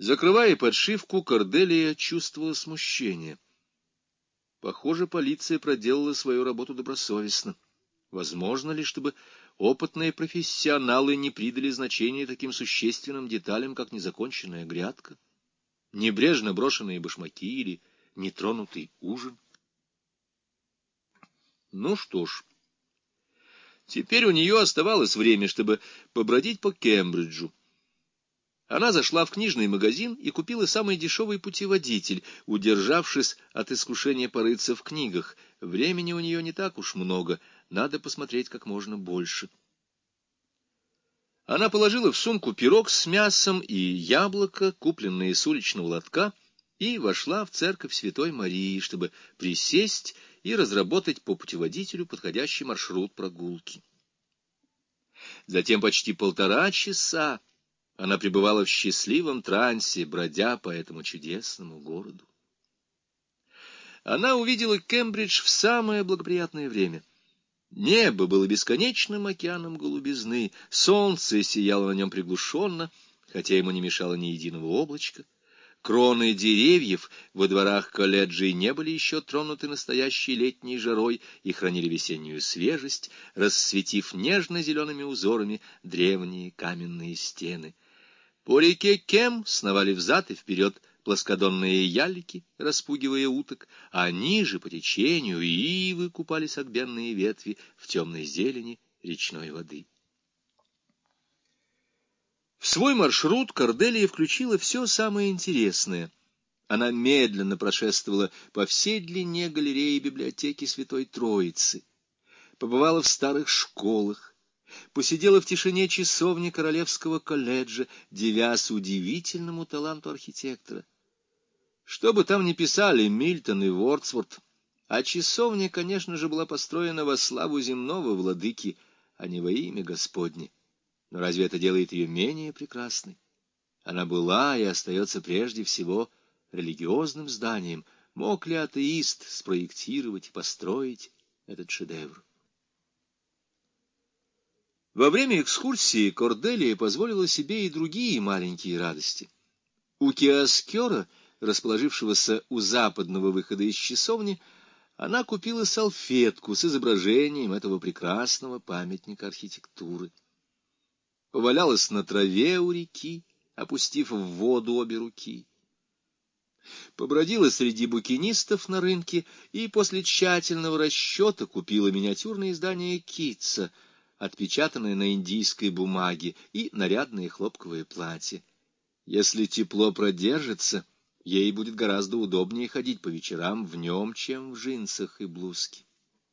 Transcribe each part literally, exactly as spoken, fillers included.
Закрывая подшивку, Корделия чувствовала смущение. Похоже, полиция проделала свою работу добросовестно. Возможно ли, чтобы опытные профессионалы не придали значения таким существенным деталям, как незаконченная грядка, небрежно брошенные башмаки или нетронутый ужин? Ну что ж, теперь у нее оставалось время, чтобы побродить по Кембриджу. Она зашла в книжный магазин и купила самый дешевый путеводитель, удержавшись от искушения порыться в книгах. Времени у нее не так уж много, надо посмотреть как можно больше. Она положила в сумку пирог с мясом и яблоко, купленные с уличного лотка, и вошла в церковь Святой Марии, чтобы присесть и разработать по путеводителю подходящий маршрут прогулки. Затем почти полтора часа она пребывала в счастливом трансе, бродя по этому чудесному городу. Она увидела Кембридж в самое благоприятное время. Небо было бесконечным океаном голубизны, солнце сияло на нем приглушенно, хотя ему не мешало ни единого облачка. Кроны деревьев во дворах колледжей не были еще тронуты настоящей летней жарой и хранили весеннюю свежесть, рассветив нежно-зелеными узорами древние каменные стены. По реке Кем сновали взад и вперед плоскодонные ялики, распугивая уток, а ниже по течению ивы купали согбенные ветви в темной зелени речной воды. В свой маршрут Корделия включила все самое интересное. Она медленно прошествовала по всей длине галереи библиотеки Святой Троицы, побывала в старых школах, посидела в тишине часовни Королевского колледжа, дивясь удивительному таланту архитектора. Что бы там ни писали Мильтон и Вордсворт, а часовня, конечно же, была построена во славу земного владыки, а не во имя Господне. Но разве это делает ее менее прекрасной? Она была и остается прежде всего религиозным зданием. Мог ли атеист спроектировать и построить этот шедевр? Во время экскурсии Корделия позволила себе и другие маленькие радости. У киоскера, расположившегося у западного выхода из часовни, она купила салфетку с изображением этого прекрасного памятника архитектуры. Повалялась на траве у реки, опустив в воду обе руки. Побродила среди букинистов на рынке и после тщательного расчета купила миниатюрное издание Китса, отпечатанное на индийской бумаге, и нарядное хлопковое платье. Если тепло продержится, ей будет гораздо удобнее ходить по вечерам в нем, чем в джинсах и блузке.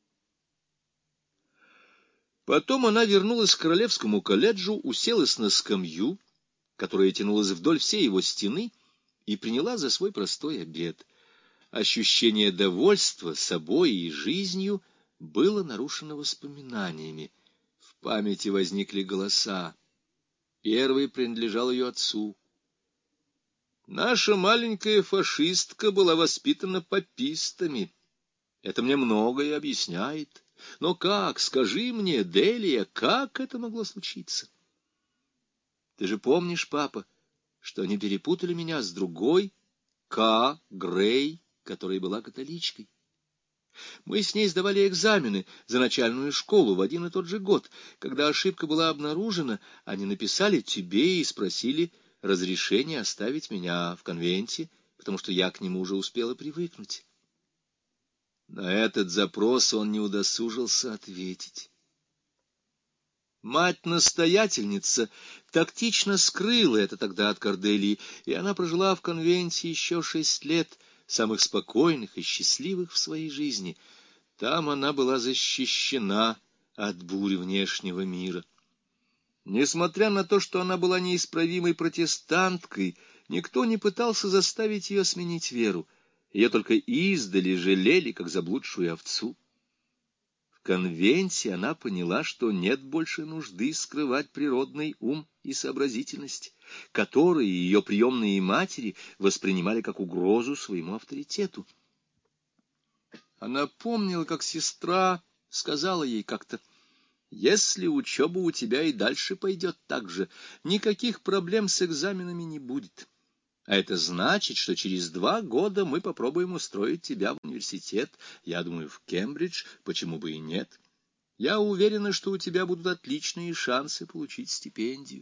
Потом она вернулась к Королевскому колледжу, уселась на скамью, которая тянулась вдоль всей его стены, и приняла за свой простой обед. Ощущение довольства собой и жизнью было нарушено воспоминаниями. В памяти возникли голоса. Первый принадлежал ее отцу. Наша маленькая фашистка была воспитана папистами. Это мне многое объясняет. Но как, скажи мне, Делия, как это могло случиться? Ты же помнишь, папа, что они перепутали меня с другой, К. Грей, которая была католичкой. Мы с ней сдавали экзамены за начальную школу в один и тот же год. Когда ошибка была обнаружена, они написали тебе и спросили разрешения оставить меня в конвенте, потому что я к нему уже успела привыкнуть. На этот запрос он не удосужился ответить. Мать-настоятельница тактично скрыла это тогда от Корделии, и она прожила в конвенте еще шесть лет, самых спокойных и счастливых в своей жизни. Там она была защищена от бурь внешнего мира. Несмотря на то, что она была неисправимой протестанткой, никто не пытался заставить ее сменить веру. Ее только издали жалели, как заблудшую овцу. В конвенте она поняла, что нет больше нужды скрывать природный ум и сообразительность, которые ее приемные матери воспринимали как угрозу своему авторитету. Она помнила, как сестра сказала ей как-то: «Если учеба у тебя и дальше пойдет так же, никаких проблем с экзаменами не будет. А это значит, что через два года мы попробуем устроить тебя в университет. Я думаю, в Кембридж, почему бы и нет. Я уверена, что у тебя будут отличные шансы получить стипендию.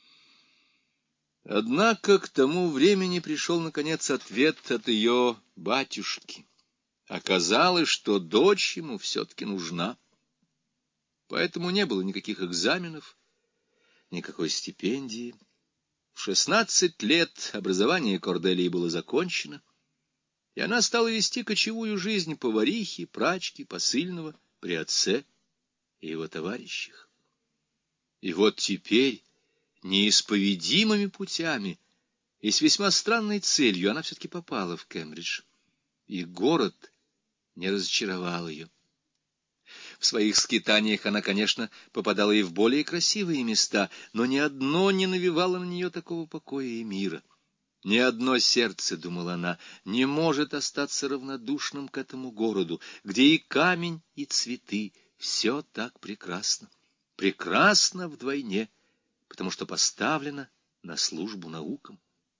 Однако к тому времени пришел, наконец, ответ от ее батюшки. Оказалось, что дочь ему все-таки нужна. Поэтому не было никаких экзаменов, никакой стипендии. В шестнадцать лет образование Корделии было закончено, и она стала вести кочевую жизнь поварихи, прачки, посыльного при отце и его товарищах. И вот теперь неисповедимыми путями и с весьма странной целью она все-таки попала в Кембридж. И город не разочаровал ее. В своих скитаниях она, конечно, попадала и в более красивые места, но ни одно не навевало на нее такого покоя и мира. Ни одно сердце, думала она, не может остаться равнодушным к этому городу, где и камень, и цветы — все так прекрасно. Прекрасно вдвойне, потому что поставлено на службу наукам.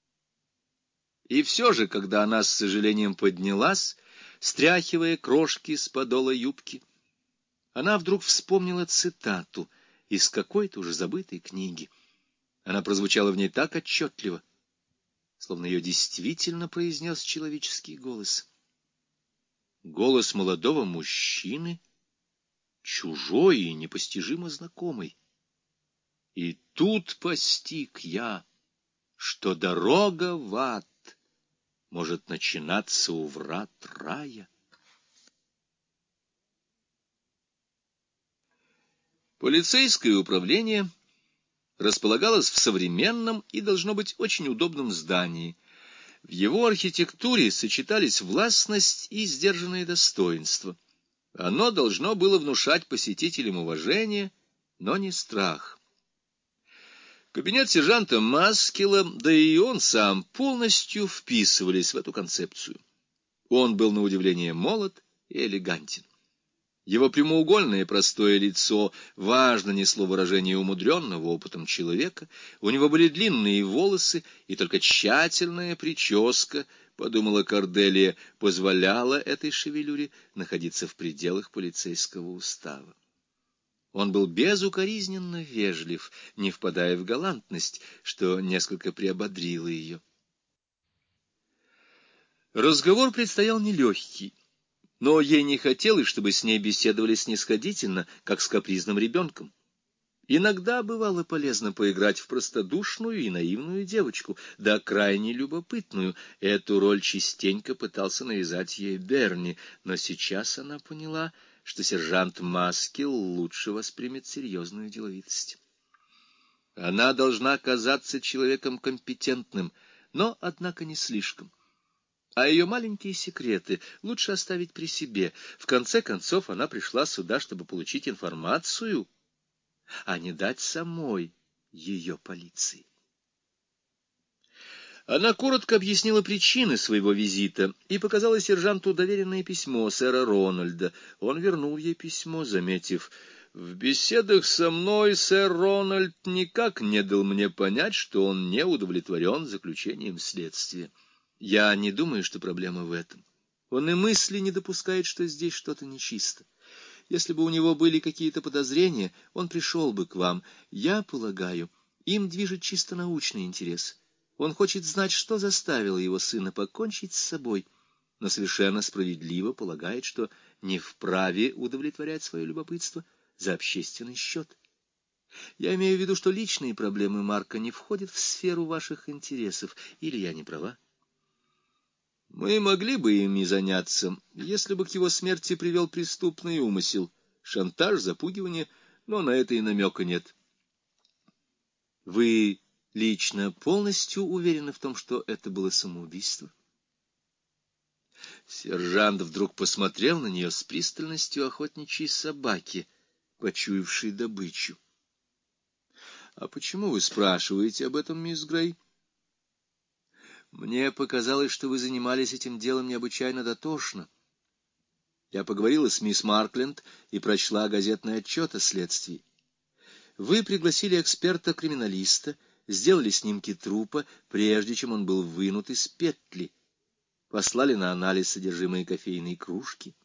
И все же, когда она с сожалением поднялась, стряхивая крошки с подола юбки, она вдруг вспомнила цитату из какой-то уже забытой книги. Она прозвучала в ней так отчетливо, словно ее действительно произнес человеческий голос. Голос молодого мужчины, чужой и непостижимо знакомый. И тут постиг я, что дорога в ад может начинаться у врат рая. Полицейское управление располагалось в современном и, должно быть, очень удобном здании. В его архитектуре сочетались властность и сдержанное достоинство. Оно должно было внушать посетителям уважение, но не страх. Кабинет сержанта Маскила, да и он сам, полностью вписывались в эту концепцию. Он был на удивление молод и элегантен. Его прямоугольное простое лицо важно несло выражение умудренного опытом человека, у него были длинные волосы, и только тщательная прическа, подумала Корделия, позволяла этой шевелюре находиться в пределах полицейского устава. Он был безукоризненно вежлив, не впадая в галантность, что несколько приободрило ее. Разговор предстоял нелегкий. Но ей не хотелось, чтобы с ней беседовали снисходительно, как с капризным ребенком. Иногда бывало полезно поиграть в простодушную и наивную девочку, да крайне любопытную. Эту роль частенько пытался навязать ей Берни, но сейчас она поняла, что сержант Маскил лучше воспримет серьезную деловитость. Она должна казаться человеком компетентным, но, однако, не слишком. А ее маленькие секреты лучше оставить при себе. В конце концов, она пришла сюда, чтобы получить информацию, а не дать самой ее полиции. Она коротко объяснила причины своего визита и показала сержанту доверенное письмо сэра Рональда. Он вернул ей письмо, заметив: «В беседах со мной сэр Рональд никак не дал мне понять, что он не удовлетворен заключением следствия. Я не думаю, что проблема в этом. Он и мысли не допускает, что здесь что-то нечисто. Если бы у него были какие-то подозрения, он пришел бы к вам. Я полагаю, им движет чисто научный интерес. Он хочет знать, что заставило его сына покончить с собой, но совершенно справедливо полагает, что не вправе удовлетворять свое любопытство за общественный счет. Я имею в виду, что личные проблемы Марка не входят в сферу ваших интересов, или я не права? Мы могли бы ими заняться, если бы к его смерти привел преступный умысел, шантаж, запугивание, но на это и намека нет. Вы лично полностью уверены в том, что это было самоубийство?» Сержант вдруг посмотрел на нее с пристальностью охотничьей собаки, почуявшей добычу. — А почему вы спрашиваете об этом, мисс Грей? — Мне показалось, что вы занимались этим делом необычайно дотошно. Я поговорила с мисс Маркленд и прочла газетный отчет о следствии. Вы пригласили эксперта-криминалиста сделали снимки трупа, прежде чем он был вынут из петли, послали на анализ содержимое кофейной кружки.